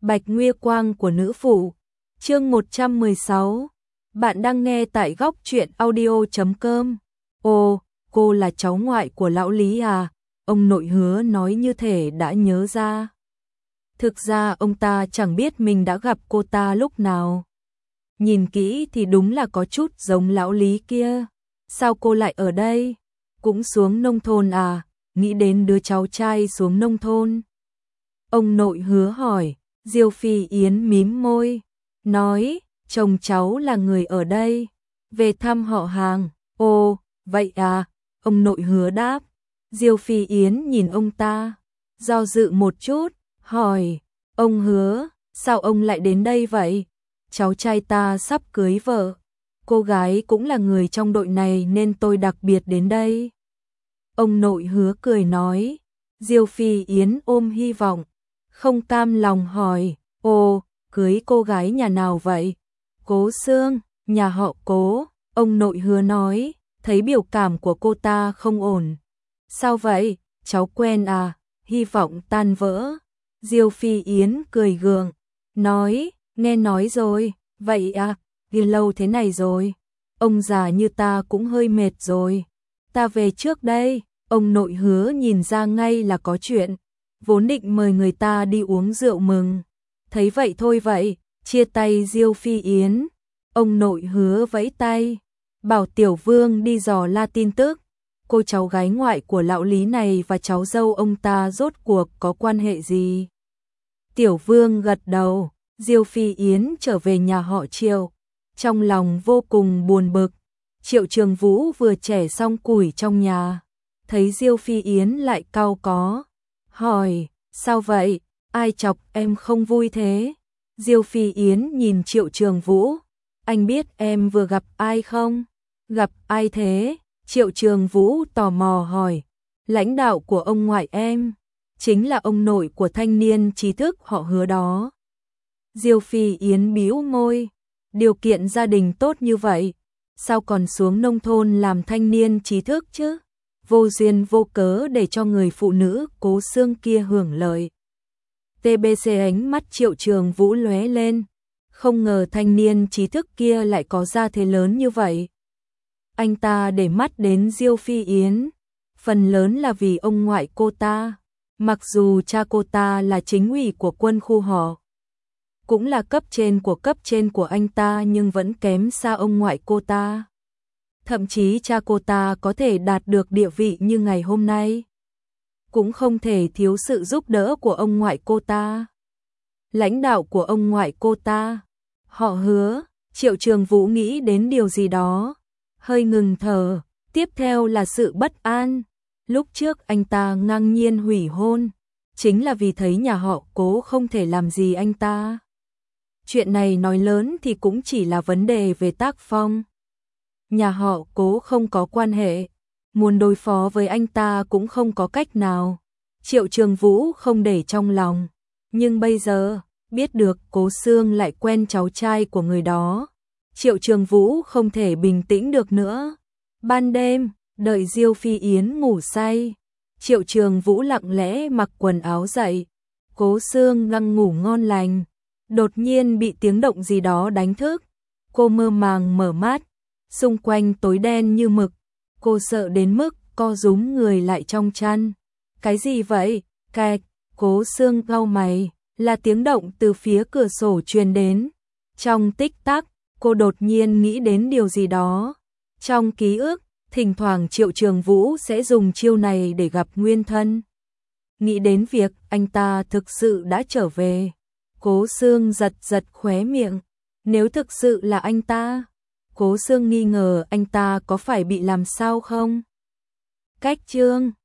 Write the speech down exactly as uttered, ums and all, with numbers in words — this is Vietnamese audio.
Bạch Nguy Quang của nữ phụ. Chương một trăm mười sáu. Bạn đang nghe tại góc truyện audio chấm com. Ồ, cô là cháu ngoại của lão Lý à? Ông nội Hứa nói như thể đã nhớ ra. Thực ra ông ta chẳng biết mình đã gặp cô ta lúc nào. Nhìn kỹ thì đúng là có chút giống lão Lý kia. Sao cô lại ở đây? Cũng xuống nông thôn à? Nghĩ đến đứa cháu trai xuống nông thôn. Ông nội Hứa hỏi. Diêu Phi Yến mím môi, nói, chồng cháu là người ở đây, về thăm họ hàng. Ồ, vậy à? Ông nội Hứa đáp. Diêu Phi Yến nhìn ông ta, do dự một chút, hỏi, ông Hứa, sao ông lại đến đây vậy? Cháu trai ta sắp cưới vợ, cô gái cũng là người trong đội này nên tôi đặc biệt đến đây. Ông nội Hứa cười nói. Diêu Phi Yến ôm hy vọng, không cam lòng hỏi, ồ, cưới cô gái nhà nào vậy? Cố Sương, nhà họ Cố. Ông nội Hứa nói, thấy biểu cảm của cô ta không ổn. Sao vậy, cháu quen à? Hy vọng tan vỡ. Diêu Phi Yến cười gượng, nói, nghe nói rồi, vậy à, đi lâu thế này rồi. Ông già như ta cũng hơi mệt rồi. Ta về trước đây. Ông nội Hứa nhìn ra ngay là có chuyện. Vốn định mời người ta đi uống rượu mừng. Thấy vậy thôi vậy, chia tay Diêu Phi Yến. Ông nội Hứa vẫy tay, bảo Tiểu Vương đi dò la tin tức. Cô cháu gái ngoại của lão Lý này và cháu dâu ông ta rốt cuộc có quan hệ gì? Tiểu Vương gật đầu. Diêu Phi Yến trở về nhà họ Triệu, trong lòng vô cùng buồn bực. Triệu Trường Vũ vừa chẻ xong củi trong nhà, thấy Diêu Phi Yến lại cau có, hỏi, sao vậy, ai chọc em không vui thế? Diêu Phi Yến nhìn Triệu Trường Vũ, anh biết em vừa gặp ai không? Gặp ai thế? Triệu Trường Vũ tò mò hỏi. Lãnh đạo của ông ngoại em, chính là ông nội của thanh niên trí thức họ Hứa đó. Diêu Phi Yến bĩu môi, điều kiện gia đình tốt như vậy, sao còn xuống nông thôn làm thanh niên trí thức chứ? Vô duyên vô cớ để cho người phụ nữ Cố Sương kia hưởng lợi. tê bê xê ánh mắt Triệu Trường Vũ lóe lên, không ngờ thanh niên trí thức kia lại có gia thế lớn như vậy. Anh ta để mắt đến Diêu Phi Yến, phần lớn là vì ông ngoại cô ta, mặc dù cha cô ta là chính ủy của quân khu họ, cũng là cấp trên của cấp trên của anh ta nhưng vẫn kém xa ông ngoại cô ta. Thậm chí cha cô ta có thể đạt được địa vị như ngày hôm nay, cũng không thể thiếu sự giúp đỡ của ông ngoại cô ta. Lãnh đạo của ông ngoại cô ta, họ Hứa. Triệu Trường Vũ nghĩ đến điều gì đó, hơi ngừng thở. Tiếp theo là sự bất an. Lúc trước anh ta ngang nhiên hủy hôn, chính là vì thấy nhà họ Cố không thể làm gì anh ta. Chuyện này nói lớn thì cũng chỉ là vấn đề về tác phong. Nhà họ Cố không có quan hệ, muốn đối phó với anh ta cũng không có cách nào. Triệu Trường Vũ không để trong lòng, nhưng bây giờ biết được Cố Sương lại quen cháu trai của người đó, Triệu Trường Vũ không thể bình tĩnh được nữa. Ban đêm, đợi Diêu Phi Yến ngủ say, Triệu Trường Vũ lặng lẽ mặc quần áo dậy. Cố Sương đang ngủ ngon lành, đột nhiên bị tiếng động gì đó đánh thức. Cô mơ màng mở mắt, xung quanh tối đen như mực. Cô sợ đến mức co rúm người lại trong chăn. Cái gì vậy? Cạch. Cố Sương cau mày, là tiếng động từ phía cửa sổ truyền đến. Trong tích tắc, cô đột nhiên nghĩ đến điều gì đó. Trong ký ức, thỉnh thoảng Triệu Trường Vũ sẽ dùng chiêu này để gặp nguyên thân. Nghĩ đến việc anh ta thực sự đã trở về, Cố Sương giật giật khóe miệng. Nếu thực sự là anh ta, Cố Sương nghi ngờ anh ta có phải bị làm sao không? Cách chương